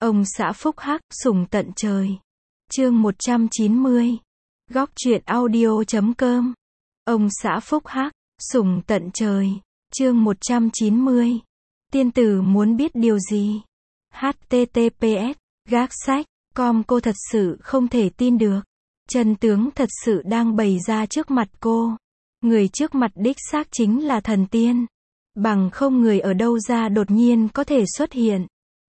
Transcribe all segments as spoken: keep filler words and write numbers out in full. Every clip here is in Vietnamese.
Ông xã phúc hắc, sủng tận trời. Chương một trăm chín mươi. Góc truyện audio chấm com. Ông xã phúc hắc, sủng tận trời. Chương một trăm chín mươi. Tiên tử muốn biết điều gì? H T T P S. Gác sách. Com cô thật sự không thể tin được. Chân tướng thật sự đang bày ra trước mặt cô. Người trước mặt đích xác chính là thần tiên. Bằng không người ở đâu ra đột nhiên có thể xuất hiện.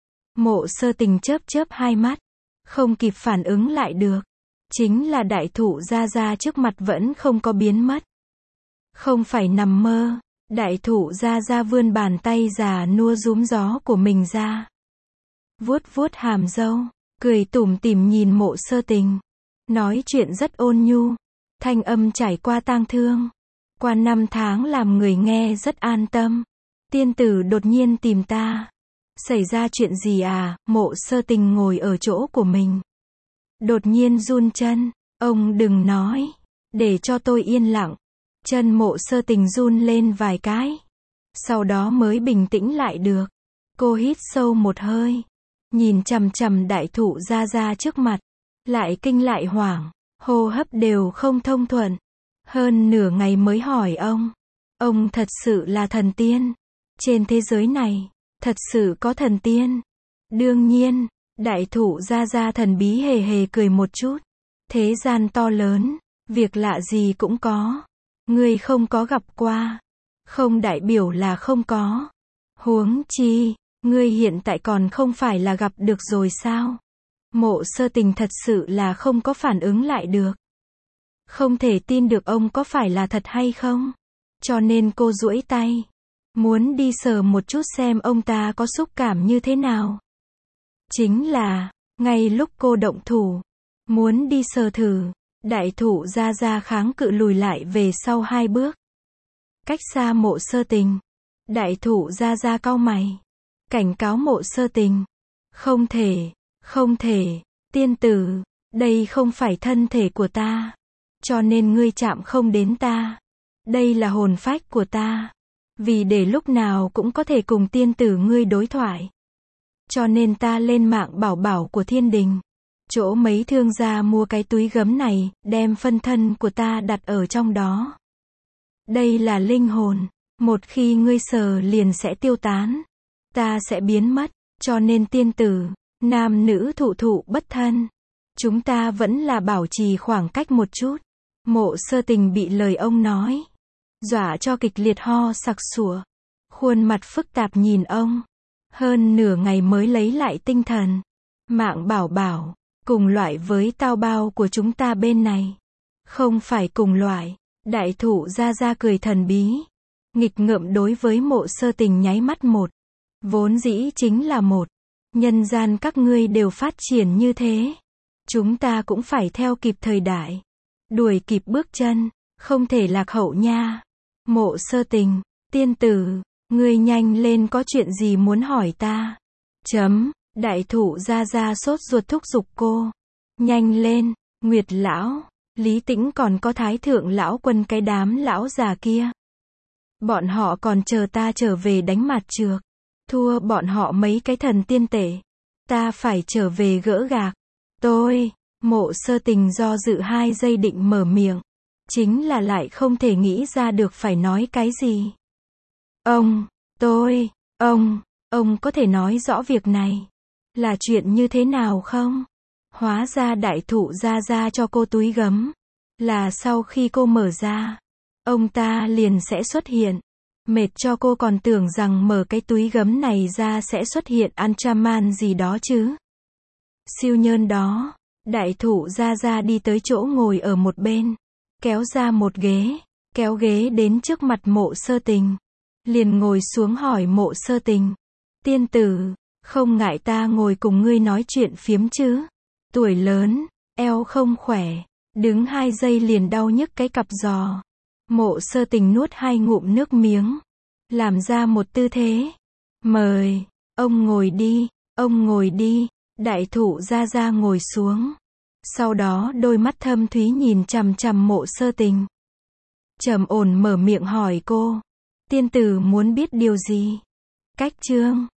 Mộ Sơ Tình chớp chớp hai mắt. Không kịp phản ứng lại được. Chính là đại thụ Gia Gia trước mặt vẫn không có biến mất. Không phải nằm mơ. Đại thụ Gia Gia vươn bàn tay già nua rúm gió của mình ra. Vuốt vuốt hàm râu. Cười tủm tỉm nhìn Mộ Sơ Tình. Nói chuyện rất ôn nhu. Thanh âm trải qua tang thương. Qua năm tháng làm người nghe rất an tâm. Tiên tử đột nhiên tìm ta. Xảy ra chuyện gì à? Mộ Sơ Tình ngồi ở chỗ của mình. Đột nhiên run chân. Ông đừng nói. Để cho tôi yên lặng. Chân Mộ Sơ Tình run lên vài cái. Sau đó mới bình tĩnh lại được. Cô hít sâu một hơi. Nhìn chằm chằm đại thụ Gia Gia trước mặt. Lại kinh lại hoảng. Hô hấp đều không thông thuận. Hơn nửa ngày mới hỏi ông. Ông thật sự là thần tiên. Trên thế giới này, thật sự có thần tiên. Đương nhiên, đại thụ Gia Gia thần bí hề hề cười một chút. Thế gian to lớn, việc lạ gì cũng có. Ngươi không có gặp qua. Không đại biểu là không có. Huống chi, ngươi hiện tại còn không phải là gặp được rồi sao? Mộ Sơ Tình thật sự là không có phản ứng lại được. Không thể tin được ông có phải là thật hay không. Cho nên cô duỗi tay. Muốn đi sờ một chút xem ông ta có xúc cảm như thế nào. Chính là, ngay lúc cô động thủ. Muốn đi sờ thử. Đại thụ Gia Gia kháng cự lùi lại về sau hai bước. Cách xa Mộ Sơ Tình. Đại thụ Gia Gia cau mày. Cảnh cáo Mộ Sơ Tình. Không thể, không thể, tiên tử, đây không phải thân thể của ta. Cho nên ngươi chạm không đến ta. Đây là hồn phách của ta. Vì để lúc nào cũng có thể cùng tiên tử ngươi đối thoại. Cho nên ta lên mạng bảo bảo của thiên đình. Chỗ mấy thương gia mua cái túi gấm này, đem phân thân của ta đặt ở trong đó. Đây là linh hồn. Một khi ngươi sờ liền sẽ tiêu tán. Ta sẽ biến mất. Cho nên tiên tử, nam nữ thụ thụ bất thân. Chúng ta vẫn là bảo trì khoảng cách một chút. Mộ Sơ Tình bị lời ông nói. Dọa cho kịch liệt ho sặc sủa. Khuôn mặt phức tạp nhìn ông. Hơn nửa ngày mới lấy lại tinh thần. Mạng bảo bảo. Cùng loại với tao bao của chúng ta bên này. Không phải cùng loại. Đại thụ Gia Gia cười thần bí. Nghịch ngợm đối với Mộ Sơ Tình nháy mắt một. Vốn dĩ chính là một. Nhân gian các ngươi đều phát triển như thế. Chúng ta cũng phải theo kịp thời đại. Đuổi kịp bước chân. Không thể lạc hậu nha. Mộ Sơ Tình. Tiên tử. Ngươi nhanh lên có chuyện gì muốn hỏi ta. Chấm. Đại thụ Gia Gia sốt ruột thúc giục cô. Nhanh lên. Nguyệt lão. Lý Tĩnh còn có Thái Thượng lão quân cái đám lão già kia. Bọn họ còn chờ ta trở về đánh mặt trược. Thua bọn họ mấy cái thần tiên tể. Ta phải trở về gỡ gạc. Tôi. Mộ Sơ Tình do dự hai giây định mở miệng. Chính là lại không thể nghĩ ra được phải nói cái gì. Ông. Tôi. Ông. Ông có thể nói rõ việc này. Là chuyện như thế nào không? Hóa ra đại thụ Gia Gia cho cô túi gấm. Là sau khi cô mở ra. Ông ta liền sẽ xuất hiện. Mệt cho cô còn tưởng rằng mở cái túi gấm này ra sẽ xuất hiện Ultraman gì đó chứ. Siêu nhơn đó. Đại thụ Gia Gia đi tới chỗ ngồi ở một bên. Kéo ra một ghế. Kéo ghế đến trước mặt Mộ Sơ Tình. Liền ngồi xuống hỏi Mộ Sơ Tình. Tiên tử, không ngại ta ngồi cùng ngươi nói chuyện phiếm chứ? Tuổi lớn, eo không khỏe. Đứng hai giây liền đau nhức cái cặp giò. Mộ Sơ Tình nuốt hai ngụm nước miếng. Làm ra một tư thế. Mời, ông ngồi đi, ông ngồi đi. Đại thụ Gia Gia ngồi xuống. Sau đó đôi mắt thâm thúy nhìn chằm chằm Mộ Sơ Tình. Trầm ổn mở miệng hỏi cô. Tiên tử muốn biết điều gì? Cách chương.